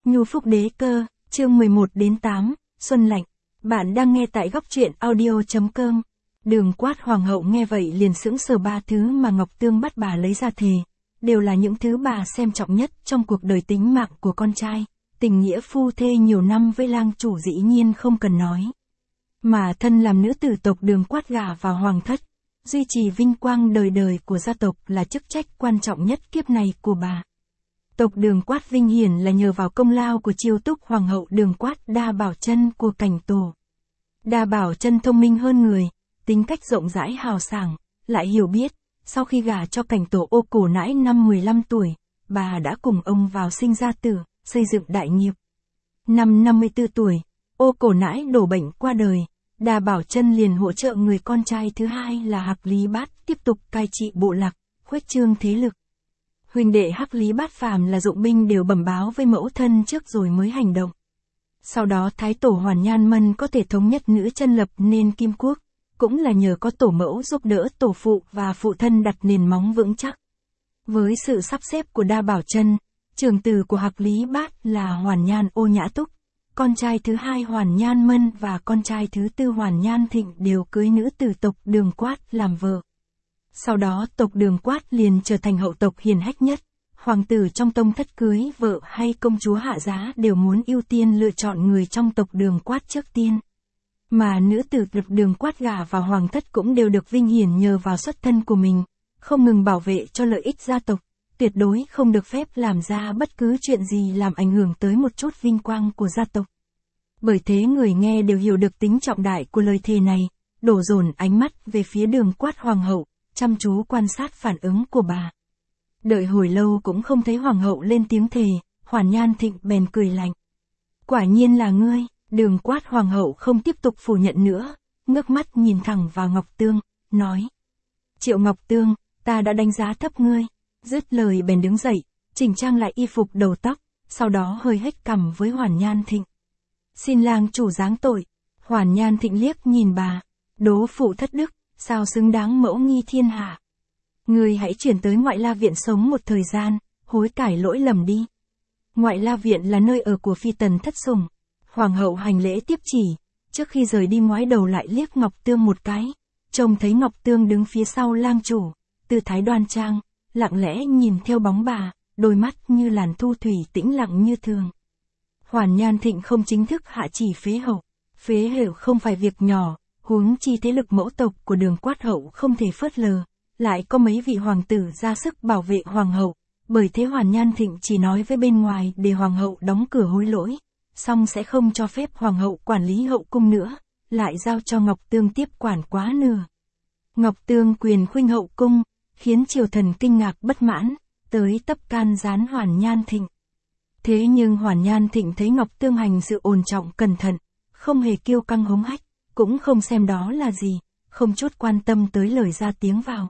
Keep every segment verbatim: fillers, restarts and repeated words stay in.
Nhu Phúc Đế Cơ, chương mười một đến tám, Xuân Lạnh. Bạn đang nghe tại góc truyện audio.com. Đường Quát hoàng hậu nghe vậy liền sững sờ, ba thứ mà Ngọc Tương bắt bà lấy ra thề, đều là những thứ bà xem trọng nhất trong cuộc đời, tính mạng của con trai, tình nghĩa phu thê nhiều năm với lang chủ dĩ nhiên không cần nói. Mà thân làm nữ tử tộc Đường Quát gả vào hoàng thất, duy trì vinh quang đời đời của gia tộc là chức trách quan trọng nhất kiếp này của bà. Tộc Đường Quát vinh hiển là nhờ vào công lao của Chiêu Túc hoàng hậu Đường Quát Đa Bảo Chân của Cảnh Tổ. Đa Bảo Chân thông minh hơn người, tính cách rộng rãi hào sảng, lại hiểu biết. Sau khi gả cho Cảnh Tổ Ô Cổ Nãi năm mười lăm tuổi, bà đã cùng ông vào sinh ra tử, xây dựng đại nghiệp. Năm năm mươi tư tuổi, Ô Cổ Nãi đổ bệnh qua đời, Đa Bảo Chân liền hỗ trợ người con trai thứ hai là Hắc Lý Bát tiếp tục cai trị bộ lạc, khuếch trương thế lực. Huynh đệ Hắc Lý Bát phàm là dụng binh đều bẩm báo với mẫu thân trước rồi mới hành động. Sau đó Thái Tổ Hoàn Nhan Mân có thể thống nhất nữ chân lập nên Kim Quốc, cũng là nhờ có tổ mẫu giúp đỡ tổ phụ và phụ thân đặt nền móng vững chắc. Với sự sắp xếp của Đa Bảo Chân, trưởng tử của Hắc Lý Bát là Hoàn Nhan Ô Nhã Túc, con trai thứ hai Hoàn Nhan Mân và con trai thứ tư Hoàn Nhan Thịnh đều cưới nữ tử tộc Đường Quát làm vợ. Sau đó tộc Đường Quát liền trở thành hậu tộc hiền hách nhất, hoàng tử trong tông thất cưới vợ hay công chúa hạ giá đều muốn ưu tiên lựa chọn người trong tộc Đường Quát trước tiên. Mà nữ tử tộc Đường Quát gả vào hoàng thất cũng đều được vinh hiển nhờ vào xuất thân của mình, không ngừng bảo vệ cho lợi ích gia tộc, tuyệt đối không được phép làm ra bất cứ chuyện gì làm ảnh hưởng tới một chút vinh quang của gia tộc. Bởi thế người nghe đều hiểu được tính trọng đại của lời thề này, đổ dồn ánh mắt về phía Đường Quát hoàng hậu, chăm chú quan sát phản ứng của bà. Đợi hồi lâu cũng không thấy hoàng hậu lên tiếng thề, Hoàn Nhan Thịnh bèn cười lạnh. Quả nhiên là ngươi. Đường Quát hoàng hậu không tiếp tục phủ nhận nữa, ngước mắt nhìn thẳng vào Ngọc Tương, nói. Triệu Ngọc Tương, ta đã đánh giá thấp ngươi. Dứt lời bèn đứng dậy, chỉnh trang lại y phục đầu tóc, sau đó hơi hếch cằm với Hoàn Nhan Thịnh. Xin lang chủ giáng tội. Hoàn Nhan Thịnh liếc nhìn bà, đố phụ thất đức, sao xứng đáng mẫu nghi thiên hạ. Ngươi hãy chuyển tới Ngoại La Viện sống một thời gian, hối cải lỗi lầm đi. Ngoại La Viện là nơi ở của phi tần thất sủng. Hoàng hậu hành lễ tiếp chỉ, trước khi rời đi ngoái đầu lại liếc Ngọc Tương một cái, trông thấy Ngọc Tương đứng phía sau lang chủ, tư thái đoan trang, lặng lẽ nhìn theo bóng bà, đôi mắt như làn thu thủy tĩnh lặng như thường. Hoàn Nhan Thịnh không chính thức hạ chỉ phế hậu, phế hậu không phải việc nhỏ, huống chi thế lực mẫu tộc của Đường Quát hậu không thể phớt lờ, lại có mấy vị hoàng tử ra sức bảo vệ hoàng hậu, bởi thế Hoàn Nhan Thịnh chỉ nói với bên ngoài để hoàng hậu đóng cửa hối lỗi. Xong sẽ không cho phép hoàng hậu quản lý hậu cung nữa, lại giao cho Ngọc Tương tiếp quản quá nửa. Ngọc Tương quyền khuynh hậu cung, khiến triều thần kinh ngạc bất mãn, tới tấp can gián Hoàn Nhan Thịnh. Thế nhưng Hoàn Nhan Thịnh thấy Ngọc Tương hành sự ổn trọng cẩn thận, không hề kiêu căng hống hách, cũng không xem đó là gì, không chút quan tâm tới lời ra tiếng vào.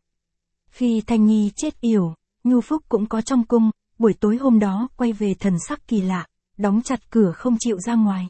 Khi Thanh Nhi chết yểu, Nhu Phúc cũng có trong cung, buổi tối hôm đó quay về thần sắc kỳ lạ, đóng chặt cửa không chịu ra ngoài.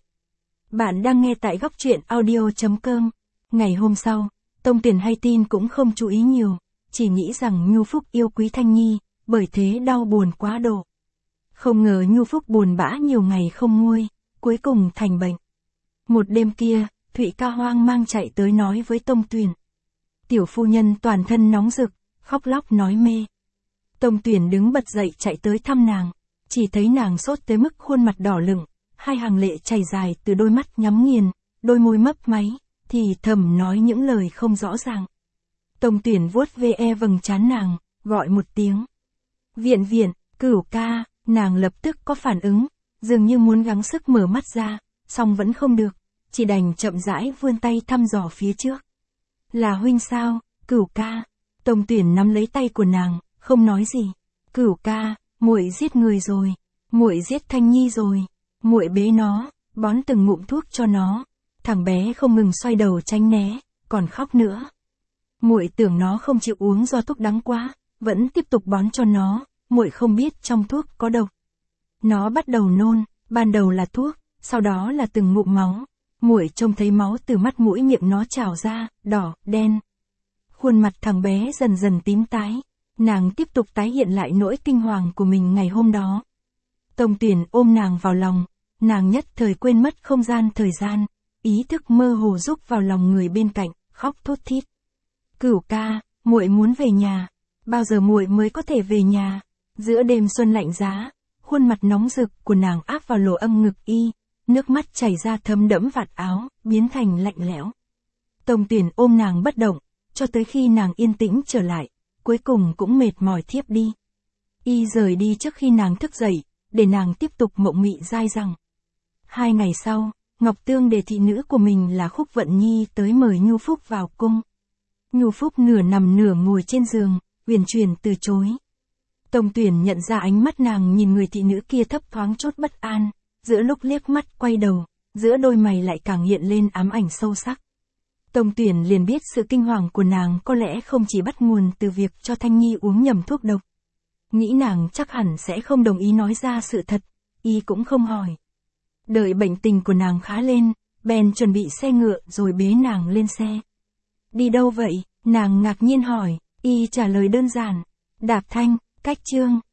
Bạn đang nghe tại góc truyện audio.com. Ngày hôm sau, Tông Tuyển hay tin cũng không chú ý nhiều, chỉ nghĩ rằng Nhu Phúc yêu quý Thanh Nhi, bởi thế đau buồn quá độ. Không ngờ Nhu Phúc buồn bã nhiều ngày không nguôi, cuối cùng thành bệnh. Một đêm kia, Thụy Ca hoang mang chạy tới nói với Tông Tuyển. Tiểu phu nhân toàn thân nóng rực, khóc lóc nói mê. Tông Tuyển đứng bật dậy chạy tới thăm nàng. Chỉ thấy nàng sốt tới mức khuôn mặt đỏ lửng, hai hàng lệ chảy dài từ đôi mắt nhắm nghiền, đôi môi mấp máy, thì thầm nói những lời không rõ ràng. Tông Tuyển vuốt ve e vầng trán nàng, gọi một tiếng. Viện viện, Cửu ca, nàng lập tức có phản ứng, dường như muốn gắng sức mở mắt ra, song vẫn không được, chỉ đành chậm rãi vươn tay thăm dò phía trước. Là huynh sao, Cửu ca? Tông Tuyển nắm lấy tay của nàng, không nói gì. Cửu ca, muội giết người rồi, muội giết Thanh Nhi rồi, muội bế nó, bón từng ngụm thuốc cho nó. Thằng bé không ngừng xoay đầu tránh né, còn khóc nữa. Muội tưởng nó không chịu uống do thuốc đắng quá, vẫn tiếp tục bón cho nó, muội không biết trong thuốc có độc. Nó bắt đầu nôn, ban đầu là thuốc, sau đó là từng ngụm máu. Muội trông thấy máu từ mắt mũi miệng nó trào ra, đỏ, đen. Khuôn mặt thằng bé dần dần tím tái. Nàng tiếp tục tái hiện lại nỗi kinh hoàng của mình ngày hôm đó. Tông Tuyển ôm nàng vào lòng, nàng nhất thời quên mất không gian thời gian, ý thức mơ hồ rúc vào lòng người bên cạnh, khóc thút thít. Cửu ca, muội muốn về nhà, bao giờ muội mới có thể về nhà? Giữa đêm xuân lạnh giá, khuôn mặt nóng rực của nàng áp vào lỗ âm ngực y, nước mắt chảy ra thấm đẫm vạt áo, biến thành lạnh lẽo. Tông Tuyển ôm nàng bất động, cho tới khi nàng yên tĩnh trở lại, cuối cùng cũng mệt mỏi thiếp đi. Y rời đi trước khi nàng thức dậy, để nàng tiếp tục mộng mị dai dẳng. Hai ngày sau, Ngọc Tương để thị nữ của mình là Khúc Vận Nhi tới mời Nhu Phúc vào cung. Nhu Phúc nửa nằm nửa ngồi trên giường, uyển chuyển từ chối. Tông Tuyển nhận ra ánh mắt nàng nhìn người thị nữ kia thấp thoáng chốt bất an, giữa lúc liếc mắt quay đầu, giữa đôi mày lại càng hiện lên ám ảnh sâu sắc. Tông Tuyển liền biết sự kinh hoàng của nàng có lẽ không chỉ bắt nguồn từ việc cho Thanh Nhi uống nhầm thuốc độc. Nghĩ nàng chắc hẳn sẽ không đồng ý nói ra sự thật, y cũng không hỏi. Đợi bệnh tình của nàng khá lên, bèn chuẩn bị xe ngựa rồi bế nàng lên xe. Đi đâu vậy? Nàng ngạc nhiên hỏi, y trả lời đơn giản, Đạp Thanh, cách Chương.